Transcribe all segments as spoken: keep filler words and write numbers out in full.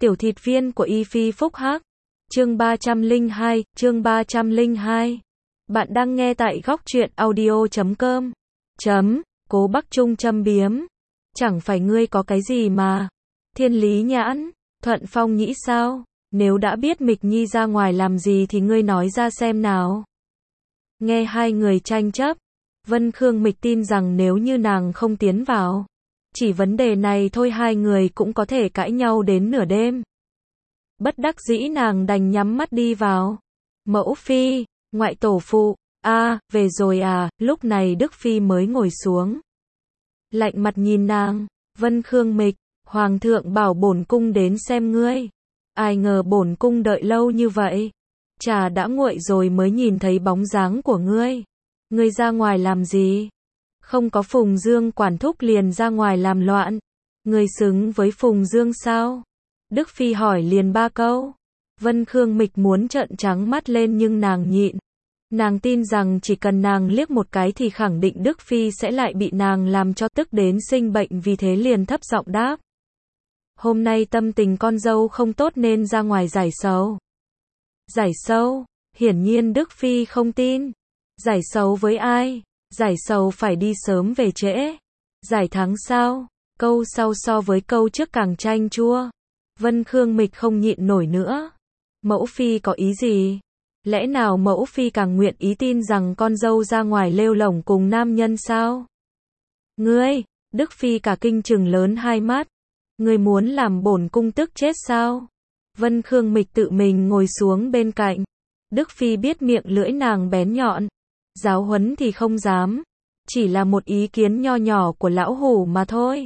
Tiểu thịt viên của Y Phi Phúc Hắc. Chương ba trăm lẻ hai, chương ba trăm lẻ hai. Bạn đang nghe tại góc truyện audio chấm com. Chấm, Cố Bắc Trung châm biếm. Chẳng phải ngươi có cái gì mà. Thiên Lý Nhãn, Thuận Phong nghĩ sao? Nếu đã biết Mịch Nhi ra ngoài làm gì thì ngươi nói ra xem nào. Nghe hai người tranh chấp, Vân Khương Mịch tin rằng nếu như nàng không tiến vào, chỉ vấn đề này thôi hai người cũng có thể cãi nhau đến nửa đêm. Bất đắc dĩ nàng đành nhắm mắt đi vào. Mẫu phi, ngoại tổ phụ, a, à, về rồi à, lúc này Đức Phi mới ngồi xuống. Lạnh mặt nhìn nàng, Vân Khương Mịch, Hoàng thượng bảo bổn cung đến xem ngươi. Ai ngờ bổn cung đợi lâu như vậy. Trà đã nguội rồi mới nhìn thấy bóng dáng của ngươi. Ngươi ra ngoài làm gì? Không có Phùng Dương quản thúc liền ra ngoài làm loạn. Ngươi xứng với Phùng Dương sao? Đức Phi hỏi liền ba câu. Vân Khương Mịch muốn trợn trắng mắt lên nhưng nàng nhịn. Nàng tin rằng chỉ cần nàng liếc một cái thì khẳng định Đức Phi sẽ lại bị nàng làm cho tức đến sinh bệnh, vì thế liền thấp giọng đáp. Hôm nay tâm tình con dâu không tốt nên ra ngoài giải sầu. Giải sầu? Hiển nhiên Đức Phi không tin. Giải sầu với ai? Giải sầu phải đi sớm về trễ. Giải thắng sao? Câu sau so với câu trước càng chanh chua. Vân Khương Mịch không nhịn nổi nữa. Mẫu Phi có ý gì? Lẽ nào Mẫu Phi càng nguyện ý tin rằng con dâu ra ngoài lêu lổng cùng nam nhân sao? Ngươi, Đức Phi cả kinh trừng lớn hai mắt. Ngươi muốn làm bổn cung tức chết sao? Vân Khương Mịch tự mình ngồi xuống bên cạnh. Đức Phi biết miệng lưỡi nàng bén nhọn. Giáo huấn thì không dám. Chỉ là một ý kiến nho nhỏ của lão hủ mà thôi.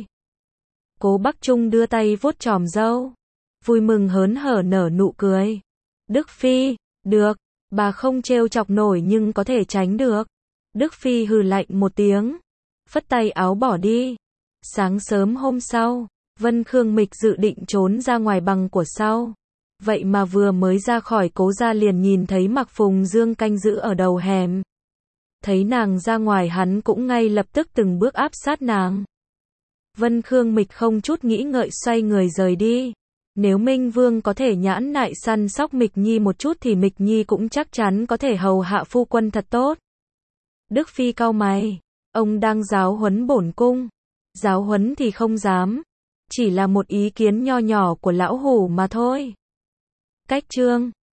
Cố Bắc Trung đưa tay vuốt chòm râu. Vui mừng hớn hở nở nụ cười. Đức Phi, được, bà không trêu chọc nổi nhưng có thể tránh được. Đức Phi hừ lạnh một tiếng. Phất tay áo bỏ đi. Sáng sớm hôm sau, Vân Khương Mịch dự định trốn ra ngoài bằng của sau. Vậy mà vừa mới ra khỏi cố gia liền nhìn thấy Mạc Phùng Dương canh giữ ở đầu hẻm. Thấy nàng ra ngoài hắn cũng ngay lập tức từng bước áp sát nàng. Vân Khương Mịch không chút nghĩ ngợi xoay người rời đi. Nếu Minh Vương có thể nhãn nại săn sóc Mịch Nhi một chút thì Mịch Nhi cũng chắc chắn có thể hầu hạ phu quân thật tốt. Đức Phi cau mày. Ông đang giáo huấn bổn cung. Giáo huấn thì không dám. Chỉ là một ý kiến nho nhỏ của lão hủ mà thôi. Cách chương